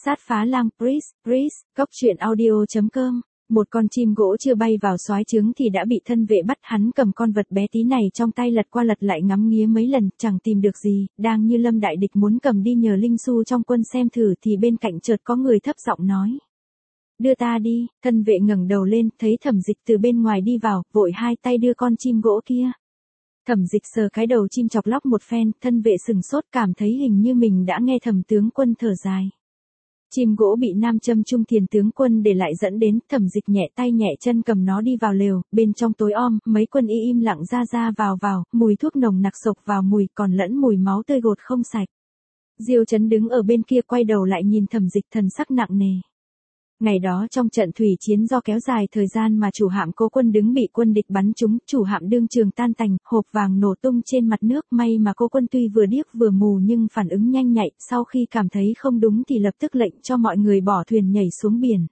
Sát phá lang Breeze, cóc truyện audio.com. Một con chim gỗ chưa bay vào soái trướng thì đã bị thân vệ bắt, hắn cầm con vật bé tí này trong tay lật qua lật lại ngắm nghía mấy lần, chẳng tìm được gì, đang như lâm đại địch muốn cầm đi nhờ Linh Xu trong quân xem thử thì bên cạnh chợt có người thấp giọng nói. Đưa ta đi, thân vệ ngẩng đầu lên, thấy Thẩm Dịch từ bên ngoài đi vào, vội hai tay đưa con chim gỗ kia. Thẩm Dịch sờ cái đầu chim chọc lóc một phen, thân vệ sừng sốt cảm thấy hình như mình đã nghe Thẩm tướng quân thở dài. Chim gỗ bị nam châm trung thiền tướng quân để lại dẫn đến, Thẩm Dịch nhẹ tay nhẹ chân cầm nó đi vào lều, bên trong tối om, mấy quân y im lặng ra vào, mùi thuốc nồng nặc sộc vào mùi còn lẫn mùi máu tươi gột không sạch. Diêu Chấn đứng ở bên kia quay đầu lại nhìn Thẩm Dịch thần sắc nặng nề. Ngày đó trong trận thủy chiến do kéo dài thời gian mà chủ hạm Cố Quân đứng bị quân địch bắn trúng, chủ hạm đương trường tan tành, hộp vàng nổ tung trên mặt nước, may mà Cố Quân tuy vừa điếc vừa mù nhưng phản ứng nhanh nhạy, sau khi cảm thấy không đúng thì lập tức lệnh cho mọi người bỏ thuyền nhảy xuống biển.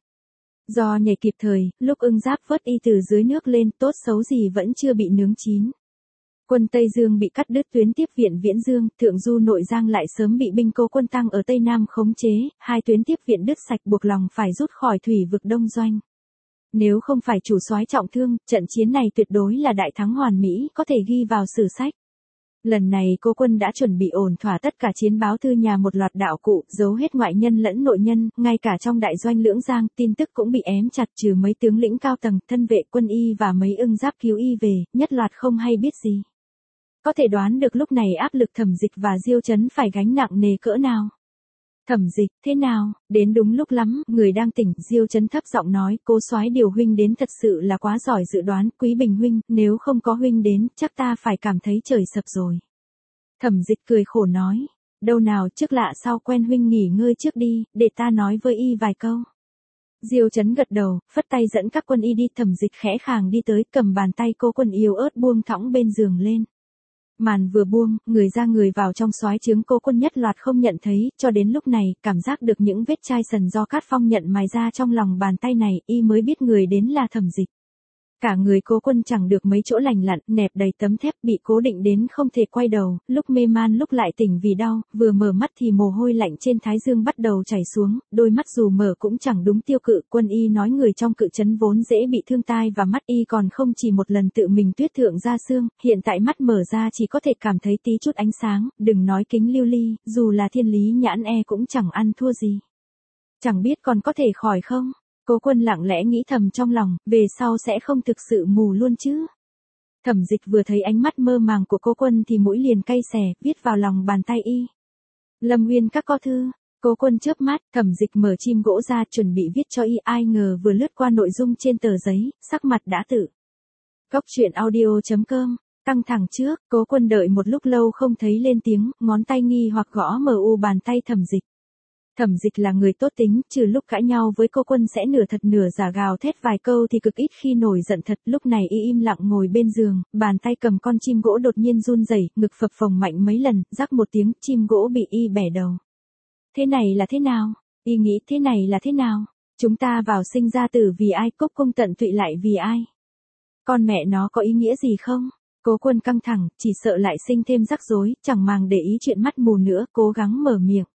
Do nhảy kịp thời, lúc Ưng Giáp vớt y từ dưới nước lên, tốt xấu gì vẫn chưa bị nướng chín. Quân Tây Dương bị cắt đứt tuyến tiếp viện Viễn Dương, Thượng Du Nội Giang lại sớm bị binh Cố Quân Tăng ở Tây Nam khống chế, hai tuyến tiếp viện đứt sạch buộc lòng phải rút khỏi thủy vực Đông Doanh. Nếu không phải chủ soái trọng thương, trận chiến này tuyệt đối là đại thắng hoàn mỹ, có thể ghi vào sử sách. Lần này Cố Quân đã chuẩn bị ổn thỏa tất cả chiến báo thư nhà một loạt đạo cụ, giấu hết ngoại nhân lẫn nội nhân, ngay cả trong đại doanh Lưỡng Giang, tin tức cũng bị ém chặt trừ mấy tướng lĩnh cao tầng, thân vệ quân y và mấy Ưng Giáp cứu y về, nhất loạt không hay biết gì. Có thể đoán được lúc này áp lực Thẩm Dịch và Diêu Chấn phải gánh nặng nề cỡ nào. Thẩm Dịch, thế nào? Đến đúng lúc lắm, người đang tỉnh, Diêu Chấn thấp giọng nói, Cố soái điều huynh đến thật sự là quá giỏi dự đoán, Quý Bình huynh, nếu không có huynh đến, chắc ta phải cảm thấy trời sập rồi. Thẩm Dịch cười khổ nói, đâu nào, trước lạ sau quen, huynh nghỉ ngơi trước đi, để ta nói với y vài câu. Diêu Chấn gật đầu, phất tay dẫn các quân y đi, Thẩm Dịch khẽ khàng đi tới, cầm bàn tay Cố Quân yếu ớt buông thõng bên giường lên. Màn vừa buông, người ra người vào trong soái trướng, Cố Quân nhất loạt không nhận thấy, cho đến lúc này, cảm giác được những vết chai sần do Cát Phong nhận mài ra trong lòng bàn tay này, y mới biết người đến là Thẩm Dịch. Cả người Cố Quân chẳng được mấy chỗ lành lặn, nẹp đầy tấm thép, bị cố định đến không thể quay đầu, lúc mê man lúc lại tỉnh vì đau, vừa mở mắt thì mồ hôi lạnh trên thái dương bắt đầu chảy xuống, đôi mắt dù mở cũng chẳng đúng tiêu cự, quân y nói người trong cự trấn vốn dễ bị thương tai và mắt y còn không chỉ một lần tự mình tuyết thượng ra xương, hiện tại mắt mở ra chỉ có thể cảm thấy tí chút ánh sáng, đừng nói kính lưu ly, dù là thiên lý nhãn cũng chẳng ăn thua gì. Chẳng biết còn có thể khỏi không? Cố Quân lặng lẽ nghĩ thầm trong lòng, về sau sẽ không thực sự mù luôn chứ. Thẩm Dịch vừa thấy ánh mắt mơ màng của Cố Quân thì mũi liền cay xè, viết vào lòng bàn tay y. Lâm Uyên các có thư. Cố Quân chớp mắt, Thẩm Dịch mở chim gỗ ra chuẩn bị viết cho y, ai ngờ vừa lướt qua nội dung trên tờ giấy, sắc mặt đã tự. cóc truyện audio.com. Căng thẳng trước, Cố Quân đợi một lúc lâu không thấy lên tiếng, ngón tay nghi hoặc gõ bàn tay Thẩm Dịch. Thẩm Dịch là người tốt tính, trừ lúc cãi nhau với Cố Quân sẽ nửa thật nửa giả gào thét vài câu thì cực ít khi nổi giận thật, lúc này y im lặng ngồi bên giường, bàn tay cầm con chim gỗ đột nhiên run rẩy, ngực phập phồng mạnh mấy lần, rắc một tiếng, chim gỗ bị y bẻ đầu. Thế này là thế nào? Y nghĩ thế này là thế nào? Chúng ta vào sinh ra tử vì ai, Cốc Cung tận tụy lại vì ai? Con mẹ nó có ý nghĩa gì không? Cố Quân căng thẳng, chỉ sợ lại sinh thêm rắc rối, chẳng màng để ý chuyện mắt mù nữa, cố gắng mở miệng.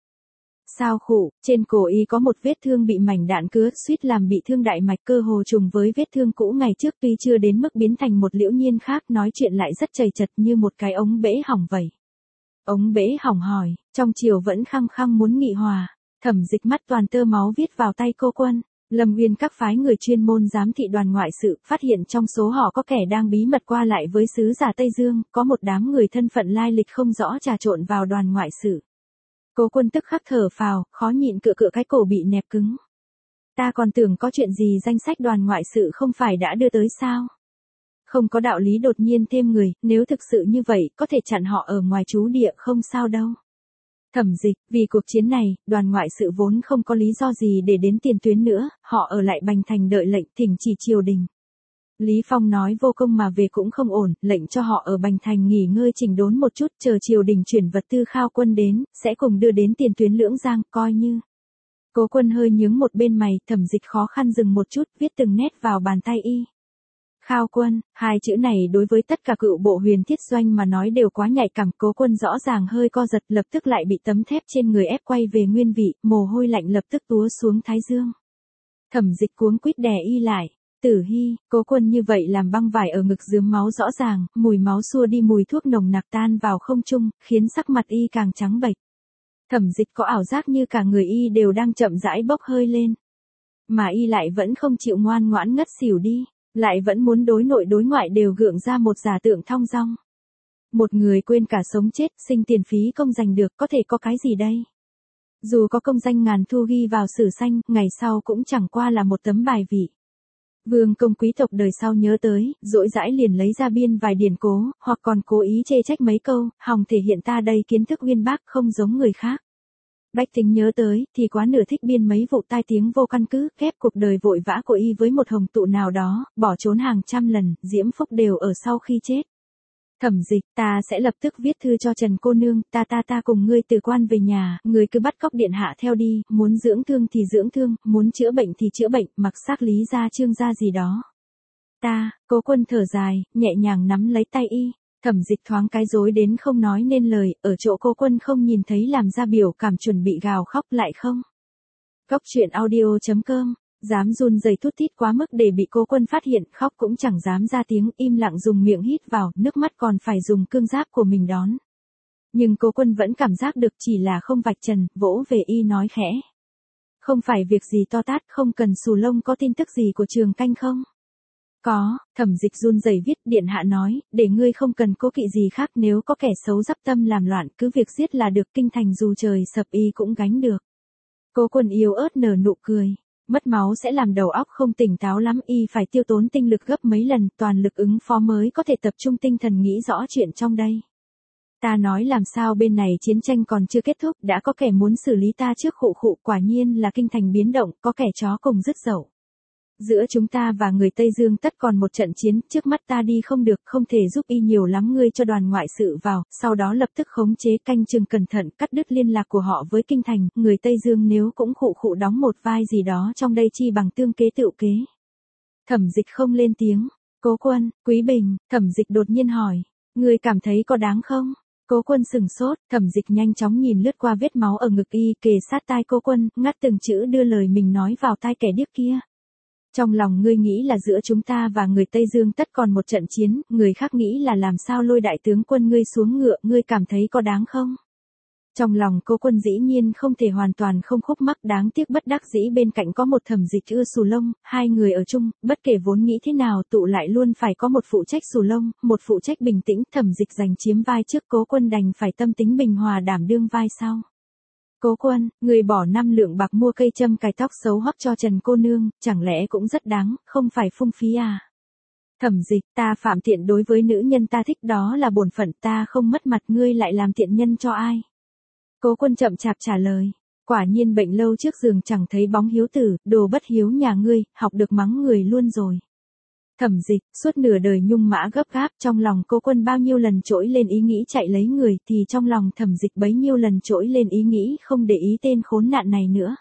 Sao khụ, trên cổ y có một vết thương bị mảnh đạn cứa, suýt làm bị thương đại mạch, cơ hồ trùng với vết thương cũ ngày trước, tuy chưa đến mức biến thành một Liễu Nhiên khác, nói chuyện lại rất chầy chật như một cái ống bể hỏng vậy. Ống bể hỏng hỏi, trong chiều vẫn khăng khăng muốn nghị hòa. Thẩm Dịch mắt toàn tơ máu viết vào tay Cố Quân. Lâm Uyên các phái người chuyên môn giám thị đoàn ngoại sự, phát hiện trong số họ có kẻ đang bí mật qua lại với sứ giả Tây Dương, có một đám người thân phận lai lịch không rõ trà trộn vào đoàn ngoại sự. Cố Quân tức khắc thở phào, khó nhịn cựa cái cổ bị nẹp cứng. Ta còn tưởng có chuyện gì, danh sách đoàn ngoại sự không phải đã đưa tới sao? Không có đạo lý đột nhiên thêm người, nếu thực sự như vậy, có thể chặn họ ở ngoài trú địa không sao đâu. Thẩm Dịch, vì cuộc chiến này, đoàn ngoại sự vốn không có lý do gì để đến tiền tuyến nữa, họ ở lại Bành Thành đợi lệnh, thỉnh chỉ triều đình. Lý Phong nói vô công mà về cũng không ổn, lệnh cho họ ở Bành Thành nghỉ ngơi chỉnh đốn một chút, chờ triều đình chuyển vật tư khao quân đến, sẽ cùng đưa đến tiền tuyến Lưỡng Giang, coi như. Cố Quân hơi nhướng một bên mày, Thẩm Dịch khó khăn dừng một chút, viết từng nét vào bàn tay y. Khao Quân, hai chữ này đối với tất cả cựu bộ Huyền Thiết Doanh mà nói đều quá nhạy cảm. Cố Quân rõ ràng hơi co giật, lập tức lại bị tấm thép trên người ép quay về nguyên vị, mồ hôi lạnh lập tức túa xuống thái dương. Thẩm Dịch cuống quýt đè y lại. Tử Hy, Cố Quân như vậy làm băng vải ở ngực rướm máu rõ ràng, mùi máu xua đi mùi thuốc nồng nặc tan vào không trung, khiến sắc mặt y càng trắng bệch. Thẩm Dịch có ảo giác như cả người y đều đang chậm rãi bốc hơi lên. Mà y lại vẫn không chịu ngoan ngoãn ngất xỉu đi, lại vẫn muốn đối nội đối ngoại đều gượng ra một giả tượng thong dong. Một người quên cả sống chết, sinh tiền phí công giành được có thể có cái gì đây? Dù có công danh ngàn thu ghi vào sử xanh, ngày sau cũng chẳng qua là một tấm bài vị. Vương công quý tộc đời sau nhớ tới, dỗi dãi liền lấy ra biên vài điển cố, hoặc còn cố ý chê trách mấy câu, hòng thể hiện ta đây kiến thức uyên bác không giống người khác. Bách tính nhớ tới, thì quá nửa thích biên mấy vụ tai tiếng vô căn cứ, ghép cuộc đời vội vã của y với một hồng tụ nào đó, bỏ trốn hàng trăm lần, diễm phúc đều ở sau khi chết. Thẩm Dịch, ta sẽ lập tức viết thư cho Trần cô nương, ta cùng ngươi từ quan về nhà, ngươi cứ bắt cóc điện hạ theo đi, muốn dưỡng thương thì dưỡng thương, muốn chữa bệnh thì chữa bệnh, mặc xác lý ra trương gia gì đó. Cố Quân thở dài, nhẹ nhàng nắm lấy tay y. Thẩm Dịch thoáng cái rối đến không nói nên lời, ở chỗ Cố Quân không nhìn thấy làm ra biểu cảm chuẩn bị gào khóc lại không. Góc truyện audio.com, dám run rẩy thút thít quá mức để bị Cố Quân phát hiện, khóc cũng chẳng dám ra tiếng, im lặng dùng miệng hít vào, nước mắt còn phải dùng cương giáp của mình đón. Nhưng Cố Quân vẫn cảm giác được, chỉ là không vạch trần, vỗ về y nói khẽ. Không phải việc gì to tát, không cần xù lông, có tin tức gì của Trường Canh không? Có, Thẩm Dịch run rẩy viết, điện hạ nói, để ngươi không cần cố kỵ gì khác, nếu có kẻ xấu dắp tâm làm loạn, cứ việc giết là được, kinh thành dù trời sập y cũng gánh được. Cố Quân yếu ớt nở nụ cười, mất máu sẽ làm đầu óc không tỉnh táo lắm, y phải tiêu tốn tinh lực gấp mấy lần, toàn lực ứng phó mới có thể tập trung tinh thần nghĩ rõ chuyện trong đây. Ta nói làm sao bên này chiến tranh còn chưa kết thúc, đã có kẻ muốn xử lý ta trước khụ, quả nhiên là kinh thành biến động, có kẻ chó cùng dứt dậu. Giữa chúng ta và người Tây Dương tất còn một trận chiến, trước mắt ta đi không được, không thể giúp y nhiều lắm, ngươi cho đoàn ngoại sự vào, sau đó lập tức khống chế canh chừng cẩn thận, cắt đứt liên lạc của họ với kinh thành, người Tây Dương nếu cũng khụ đóng một vai gì đó trong đây chi bằng tương kế tựu kế. Thẩm Dịch không lên tiếng. Cố Quân, Quý Bình, Thẩm Dịch đột nhiên hỏi, ngươi cảm thấy có đáng không? Cố Quân sừng sốt, Thẩm Dịch nhanh chóng nhìn lướt qua vết máu ở ngực y, kề sát tai Cố Quân, ngắt từng chữ đưa lời mình nói vào tai kẻ điếc kia. Trong lòng ngươi nghĩ là giữa chúng ta và người Tây Dương tất còn một trận chiến, người khác nghĩ là làm sao lôi đại tướng quân ngươi xuống ngựa, ngươi cảm thấy có đáng không? Trong lòng Cố Quân dĩ nhiên không thể hoàn toàn không khúc mắc, đáng tiếc bất đắc dĩ bên cạnh có một Thẩm Dịch ưa xù lông, hai người ở chung, bất kể vốn nghĩ thế nào tụ lại luôn phải có một phụ trách xù lông, một phụ trách bình tĩnh, Thẩm Dịch giành chiếm vai trước, Cố Quân đành phải tâm tính bình hòa đảm đương vai sau. Cố Quân, người bỏ 5 lượng bạc mua cây châm cài tóc xấu hoắc cho Trần cô nương, chẳng lẽ cũng rất đáng, không phải phung phí à? Thẩm Dịch, ta phạm tiện đối với nữ nhân ta thích, đó là bổn phận, ta không mất mặt, ngươi lại làm tiện nhân cho ai? Cố Quân chậm chạp trả lời, quả nhiên bệnh lâu trước giường chẳng thấy bóng hiếu tử, đồ bất hiếu nhà ngươi, học được mắng người luôn rồi. Thẩm Dịch, suốt nửa đời nhung mã gấp gáp, trong lòng Cố Quân bao nhiêu lần trỗi lên ý nghĩ chạy lấy người, thì trong lòng Thẩm Dịch bấy nhiêu lần trỗi lên ý nghĩ không để ý tên khốn nạn này nữa.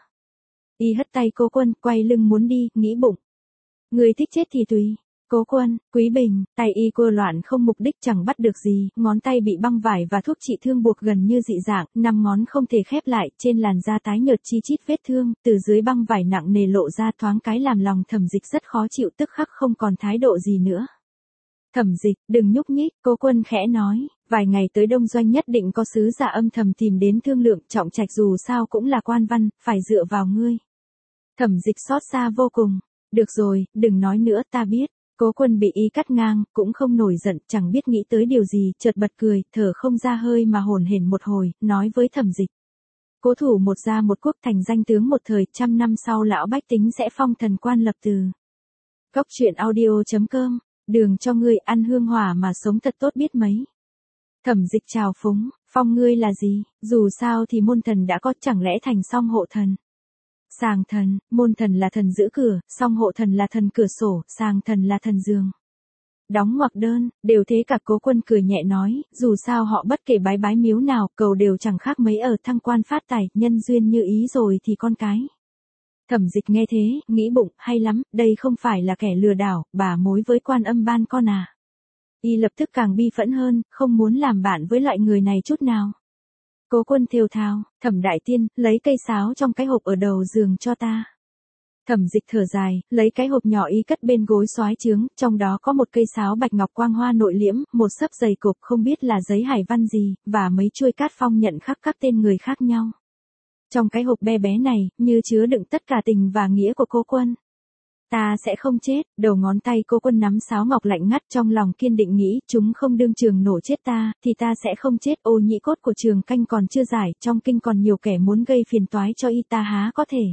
Y hất tay Cố Quân, quay lưng muốn đi, nghĩ bụng. Người thích chết thì tùy. Cố Quân, Quý Bình, tay y quơ loạn không mục đích, chẳng bắt được gì, ngón tay bị băng vải và thuốc trị thương buộc gần như dị dạng, 5 ngón không thể khép lại, trên làn da tái nhợt chi chít vết thương, từ dưới băng vải nặng nề lộ ra, thoáng cái làm lòng Thẩm Dịch rất khó chịu, tức khắc không còn thái độ gì nữa. Thẩm Dịch, đừng nhúc nhích, Cố Quân khẽ nói, vài ngày tới Đông Doanh nhất định có sứ giả âm thầm tìm đến thương lượng, Trọng Trạch dù sao cũng là quan văn, phải dựa vào ngươi. Thẩm Dịch xót xa vô cùng, được rồi, đừng nói nữa, ta biết. Cố Quân bị y cắt ngang, cũng không nổi giận, chẳng biết nghĩ tới điều gì, chợt bật cười, thở không ra hơi mà hổn hển một hồi, nói với Thẩm Dịch. Cố thủ một gia một quốc, thành danh tướng một thời, 100 năm sau lão bách tính sẽ phong thần quan lập từ. Góc truyện audio.com, đường cho ngươi ăn hương hỏa mà sống thật tốt biết mấy. Thẩm Dịch chào phúng, phong ngươi là gì, dù sao thì môn thần đã có, chẳng lẽ thành song hộ thần. Sàng thần, môn thần là thần giữ cửa, song hộ thần là thần cửa sổ, sàng thần là thần giường. Đóng ngoặc đơn, đều thế cả. Cố Quân cười nhẹ nói, dù sao họ bất kể bái miếu nào, cầu đều chẳng khác mấy ở thăng quan phát tài, nhân duyên như ý rồi thì con cái. Thẩm Dịch nghe thế, nghĩ bụng, hay lắm, đây không phải là kẻ lừa đảo, bà mối với Quan Âm Ban con à. Y lập tức càng bi phẫn hơn, không muốn làm bạn với loại người này chút nào. Cố Quân thều thào, Thẩm đại tiên, lấy cây sáo trong cái hộp ở đầu giường cho ta. Thẩm Dịch thở dài, lấy cái hộp nhỏ y cất bên gối soái trướng, trong đó có một cây sáo bạch ngọc quang hoa nội liễm, một xấp dày cộp không biết là giấy hải văn gì, và mấy chuôi cát phong nhận khắc các tên người khác nhau. Trong cái hộp bé bé này, như chứa đựng tất cả tình và nghĩa của Cố Quân. Ta sẽ không chết, đầu ngón tay Cố Quân nắm sáo ngọc lạnh ngắt, trong lòng kiên định nghĩ, chúng không đương trường nổ chết ta, thì ta sẽ không chết. Ô nhĩ cốt của Trường Canh còn chưa giải, trong kinh còn nhiều kẻ muốn gây phiền toái cho y, ta há có thể.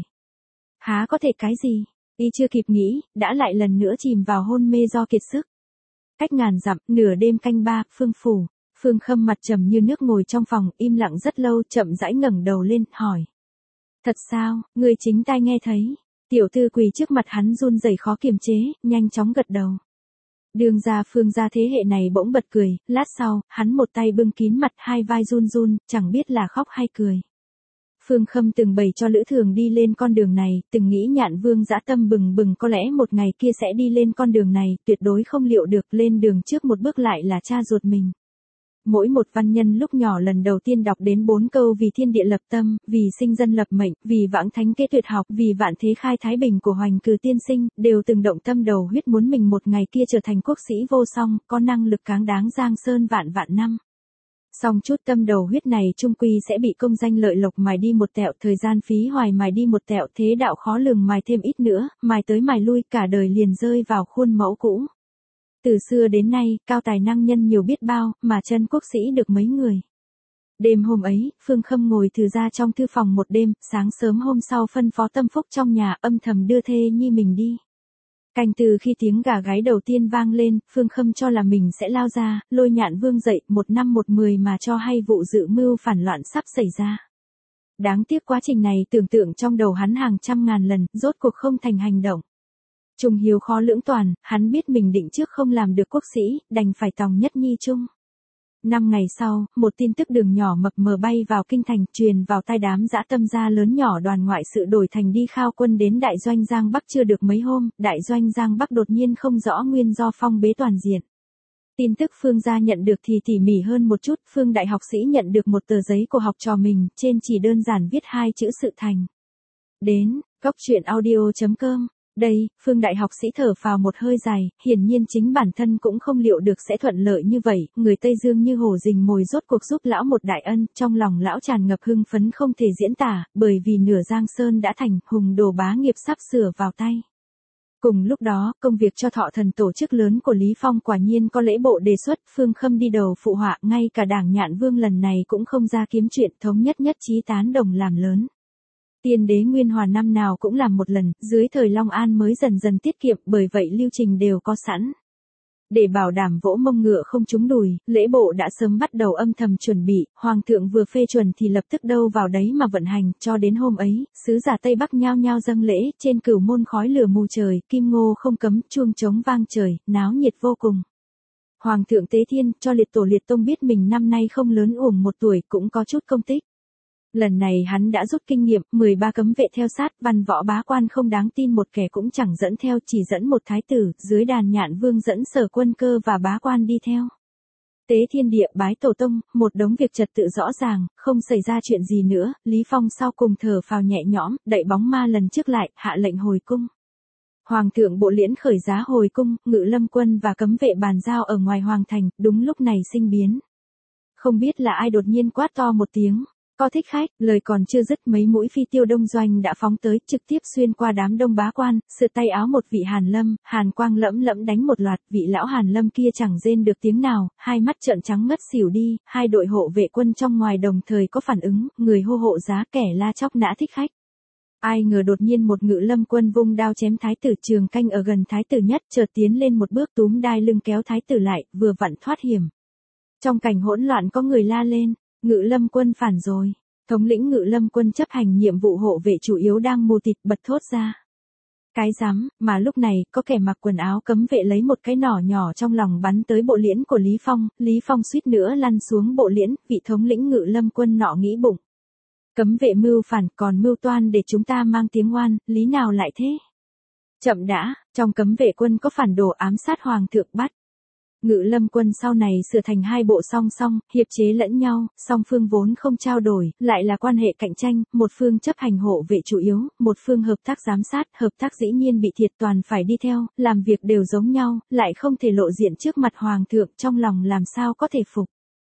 Há có thể cái gì? Y chưa kịp nghĩ, đã lại lần nữa chìm vào hôn mê do kiệt sức. Cách ngàn dặm, nửa đêm canh 3, Phương phủ. Phương Khâm mặt trầm như nước ngồi trong phòng, im lặng rất lâu, chậm rãi ngẩng đầu lên, hỏi. Thật sao, người chính tai nghe thấy. Tiểu thư quỳ trước mặt hắn run rẩy khó kiềm chế, nhanh chóng gật đầu. Đường gia Phương gia thế hệ này bỗng bật cười, lát sau, hắn một tay bưng kín mặt, hai vai run run, chẳng biết là khóc hay cười. Phương Khâm từng bày cho Lữ Thường đi lên con đường này, từng nghĩ Nhạn Vương dã tâm bừng bừng có lẽ một ngày kia sẽ đi lên con đường này, tuyệt đối không liệu được lên đường trước một bước lại là cha ruột mình. Mỗi một văn nhân lúc nhỏ lần đầu tiên đọc đến 4 câu vì thiên địa lập tâm, vì sinh dân lập mệnh, vì vãng thánh kế tuyệt học, vì vạn thế khai thái bình của Hoành Cừ tiên sinh, đều từng động tâm đầu huyết muốn mình một ngày kia trở thành quốc sĩ vô song, có năng lực cáng đáng giang sơn vạn vạn năm. Song chút tâm đầu huyết này trung quy sẽ bị công danh lợi lộc mài đi một tẹo, thời gian phí hoài mài đi một tẹo, thế đạo khó lường mài thêm ít nữa, mài tới mài lui cả đời liền rơi vào khuôn mẫu cũ. Từ xưa đến nay, cao tài năng nhân nhiều biết bao, mà chân quốc sĩ được mấy người. Đêm hôm ấy, Phương Khâm ngồi thư ra trong thư phòng một đêm, sáng sớm hôm sau phân phó Tâm Phúc trong nhà âm thầm đưa thê nhi mình đi. Canh từ khi tiếng gà gáy đầu tiên vang lên, Phương Khâm cho là mình sẽ lao ra, lôi Nhạn Vương dậy, 1 năm 1 10 mà cho hay vụ dự mưu phản loạn sắp xảy ra. Đáng tiếc quá trình này tưởng tượng trong đầu hắn hàng trăm ngàn lần, rốt cuộc không thành hành động. Trung hiếu khó lưỡng toàn, hắn biết mình định trước không làm được quốc sĩ, đành phải tòng nhất nhi chung. 5 ngày sau, một tin tức đường nhỏ mập mờ bay vào kinh thành, truyền vào tai đám dã tâm gia lớn nhỏ đoàn ngoại sự đổi thành đi khao quân đến đại doanh Giang Bắc chưa được mấy hôm, đại doanh Giang Bắc đột nhiên không rõ nguyên do phong bế toàn diện. Tin tức Phương gia nhận được thì tỉ mỉ hơn một chút, Phương đại học sĩ nhận được một tờ giấy của học trò mình, trên chỉ đơn giản viết 2 chữ sự thành. Đến, coctruyện.audio.com. Đây, Phương đại học sĩ thở phào một hơi dài, hiển nhiên chính bản thân cũng không liệu được sẽ thuận lợi như vậy, người Tây Dương như hổ rình mồi rốt cuộc giúp lão một đại ân, trong lòng lão tràn ngập hưng phấn không thể diễn tả, bởi vì nửa Giang Sơn đã thành, hùng đồ bá nghiệp sắp sửa vào tay. Cùng lúc đó, công việc cho Thọ Thần tổ chức lớn của Lý Phong quả nhiên có lễ bộ đề xuất, Phương Khâm đi đầu phụ họa, ngay cả đảng Nhạn Vương lần này cũng không ra kiếm chuyện, thống nhất nhất trí tán đồng làm lớn. Tiên đế Nguyên Hòa năm nào cũng làm một lần, dưới thời Long An mới dần dần tiết kiệm, bởi vậy lưu trình đều có sẵn. Để bảo đảm vỗ mông ngựa không trúng đùi, lễ bộ đã sớm bắt đầu âm thầm chuẩn bị, Hoàng thượng vừa phê chuẩn thì lập tức đâu vào đấy mà vận hành, cho đến hôm ấy, sứ giả Tây Bắc nhao nhao dâng lễ, trên Cửu Môn khói lửa mù trời, kim ngô không cấm, chuông trống vang trời, náo nhiệt vô cùng. Hoàng thượng Tế Thiên, cho liệt tổ liệt tông biết mình năm nay không lớn uổng 1 tuổi cũng có chút công tích. Lần này hắn đã rút kinh nghiệm, 13 cấm vệ theo sát, văn võ bá quan không đáng tin một kẻ cũng chẳng dẫn theo, chỉ dẫn một thái tử, dưới đàn Nhạn Vương dẫn sở quân cơ và bá quan đi theo. Tế thiên địa bái tổ tông, một đống việc trật tự rõ ràng, không xảy ra chuyện gì nữa, Lý Phong sau cùng thở phào nhẹ nhõm, đậy bóng ma lần trước lại, hạ lệnh hồi cung. Hoàng thượng bộ liễn khởi giá hồi cung, Ngự Lâm quân và cấm vệ bàn giao ở ngoài hoàng thành, đúng lúc này sinh biến. Không biết là ai đột nhiên quát to một tiếng. Có thích khách, lời còn chưa dứt mấy mũi phi tiêu đông doanh đã phóng tới, trực tiếp xuyên qua đám đông bá quan, sượt tay áo một vị Hàn Lâm, hàn quang lẫm lẫm đánh một loạt, vị lão Hàn Lâm kia chẳng rên được tiếng nào, hai mắt trợn trắng ngất xỉu đi, hai đội hộ vệ quân trong ngoài đồng thời có phản ứng, người hô hộ giá kẻ la chóc nã thích khách. Ai ngờ đột nhiên một Ngự Lâm quân vung đao chém thái tử Trường Canh ở gần thái tử nhất, chợt tiến lên một bước túm đai lưng kéo thái tử lại, vừa vặn thoát hiểm. Trong cảnh hỗn loạn có người la lên. Ngự Lâm quân phản rồi. Thống lĩnh Ngự Lâm quân chấp hành nhiệm vụ hộ vệ chủ yếu đang mù tịt bật thốt ra. Cái rắm, mà lúc này, có kẻ mặc quần áo cấm vệ lấy một cái nỏ nhỏ trong lòng bắn tới bộ liễn của Lý Phong suýt nữa lăn xuống bộ liễn, vị thống lĩnh Ngự Lâm quân nọ nghĩ bụng. Cấm vệ mưu phản còn mưu toan để chúng ta mang tiếng oan, lý nào lại thế? Chậm đã, trong cấm vệ quân có phản đồ ám sát hoàng thượng bắt. Ngự lâm quân sau này sửa thành hai bộ song song, hiệp chế lẫn nhau, song phương vốn không trao đổi, lại là quan hệ cạnh tranh, một phương chấp hành hộ vệ chủ yếu, một phương hợp tác giám sát, hợp tác dĩ nhiên bị thiệt toàn phải đi theo, làm việc đều giống nhau, lại không thể lộ diện trước mặt hoàng thượng, trong lòng làm sao có thể phục.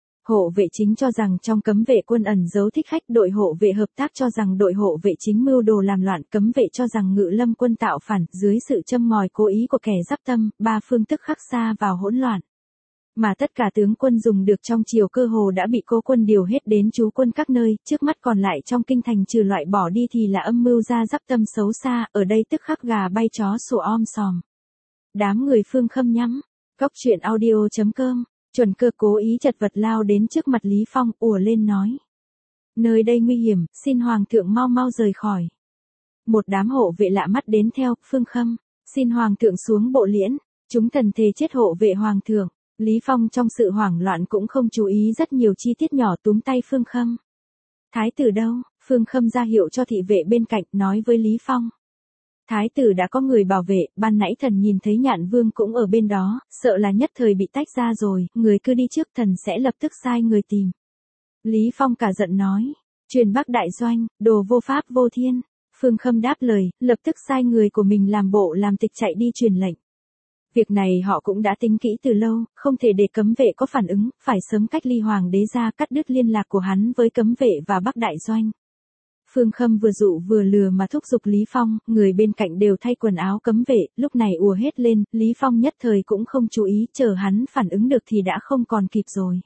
Hộ vệ chính cho rằng trong cấm vệ quân ẩn giấu thích khách, đội hộ vệ hợp tác cho rằng đội hộ vệ chính mưu đồ làm loạn, cấm vệ cho rằng ngự lâm quân tạo phản, dưới sự châm ngòi cố ý của kẻ giáp tâm, ba phương tức khắc xa vào hỗn loạn. Mà tất cả tướng quân dùng được trong triều cơ hồ đã bị cố quân điều hết đến trú quân các nơi, trước mắt còn lại trong kinh thành trừ loại bỏ đi thì là âm mưu ra giáp tâm xấu xa, ở đây tức khắc gà bay chó sủa om sòm. Đám người Phương Khâm nhắm, góc chuyện audio.com. Chuẩn Cơ cố ý chật vật lao đến trước mặt Lý Phong, ùa lên nói. Nơi đây nguy hiểm, xin hoàng thượng mau mau rời khỏi. Một đám hộ vệ lạ mắt đến theo, Phương Khâm, xin hoàng thượng xuống bộ liễn, chúng thần thề chết hộ vệ hoàng thượng. Lý Phong trong sự hoảng loạn cũng không chú ý rất nhiều chi tiết nhỏ, túm tay Phương Khâm. Thái tử đâu? Phương Khâm ra hiệu cho thị vệ bên cạnh, nói với Lý Phong. Thái tử đã có người bảo vệ, ban nãy thần nhìn thấy Nhạn Vương cũng ở bên đó, sợ là nhất thời bị tách ra rồi, người cứ đi trước, thần sẽ lập tức sai người tìm. Lý Phong cả giận nói, truyền Bắc đại doanh, đồ vô pháp vô thiên. Phương Khâm đáp lời, lập tức sai người của mình làm bộ làm tịch chạy đi truyền lệnh. Việc này họ cũng đã tính kỹ từ lâu, không thể để cấm vệ có phản ứng, phải sớm cách ly hoàng đế ra, cắt đứt liên lạc của hắn với cấm vệ và Bắc đại doanh. Phương Khâm vừa dụ vừa lừa mà thúc giục Lý Phong, người bên cạnh đều thay quần áo cấm vệ, lúc này ùa hết lên, Lý Phong nhất thời cũng không chú ý, chờ hắn phản ứng được thì đã không còn kịp rồi.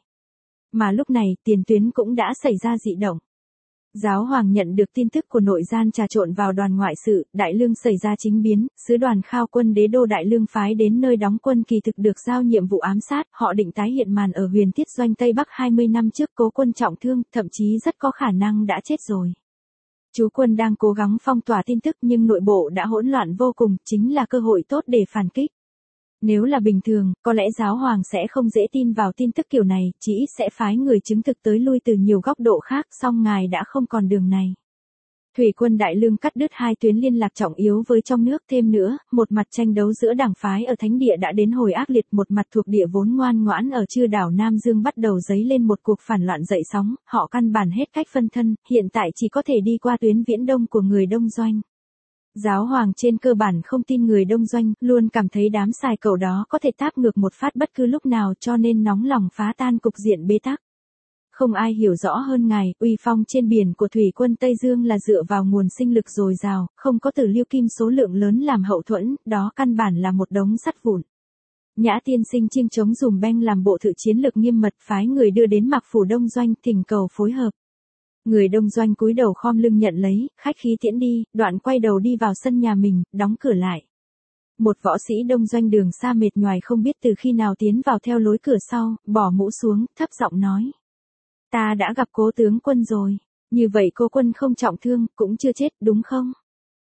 Mà lúc này, tiền tuyến cũng đã xảy ra dị động. Giáo hoàng nhận được tin tức của nội gian trà trộn vào đoàn ngoại sự, Đại Lương xảy ra chính biến, sứ đoàn khao quân đế đô Đại Lương phái đến nơi đóng quân kỳ thực được giao nhiệm vụ ám sát, họ định tái hiện màn ở Huyền Tiết doanh Tây Bắc 20 năm trước, cố quân trọng thương, thậm chí rất có khả năng đã chết rồi. Chú quân đang cố gắng phong tỏa tin tức nhưng nội bộ đã hỗn loạn vô cùng, chính là cơ hội tốt để phản kích. Nếu là bình thường, có lẽ giáo hoàng sẽ không dễ tin vào tin tức kiểu này, chỉ ít sẽ phái người chứng thực tới lui từ nhiều góc độ khác, song ngài đã không còn đường này. Thủy quân Đại Lương cắt đứt hai tuyến liên lạc trọng yếu với trong nước, thêm nữa, một mặt tranh đấu giữa đảng phái ở Thánh Địa đã đến hồi ác liệt, một mặt thuộc địa vốn ngoan ngoãn ở Chư đảo Nam Dương bắt đầu dấy lên một cuộc phản loạn dậy sóng, họ căn bản hết cách phân thân, hiện tại chỉ có thể đi qua tuyến viễn đông của người Đông Doanh. Giáo hoàng trên cơ bản không tin người Đông Doanh, luôn cảm thấy đám xài cẩu đó có thể táp ngược một phát bất cứ lúc nào, cho nên nóng lòng phá tan cục diện bế tắc. Không ai hiểu rõ hơn ngài, uy phong trên biển của thủy quân Tây Dương là dựa vào nguồn sinh lực dồi dào, không có tử lưu kim số lượng lớn làm hậu thuẫn, đó căn bản là một đống sắt vụn. Nhã tiên sinh chiêng chống dùm beng làm bộ thự chiến lược nghiêm mật, phái người đưa đến Mạc phủ Đông Doanh thỉnh cầu phối hợp. Người Đông Doanh cúi đầu khom lưng nhận lấy, khách khí tiễn đi, đoạn quay đầu đi vào sân nhà mình, đóng cửa lại. Một võ sĩ Đông Doanh đường xa mệt nhoài không biết từ khi nào tiến vào theo lối cửa sau, bỏ mũ xuống, thấp giọng nói. Ta đã gặp cố tướng quân rồi, như vậy cố quân không trọng thương, cũng chưa chết, đúng không?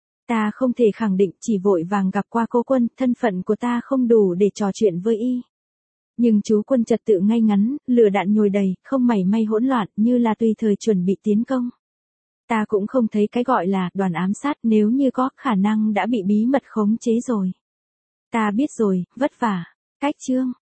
Ta không thể khẳng định, chỉ vội vàng gặp qua cố quân, thân phận của ta không đủ để trò chuyện với y. Nhưng chú quân trật tự ngay ngắn, lửa đạn nhồi đầy, không mảy may hỗn loạn, như là tùy thời chuẩn bị tiến công. Ta cũng không thấy cái gọi là đoàn ám sát, nếu như có khả năng đã bị bí mật khống chế rồi. Ta biết rồi, vất vả. Cách chương.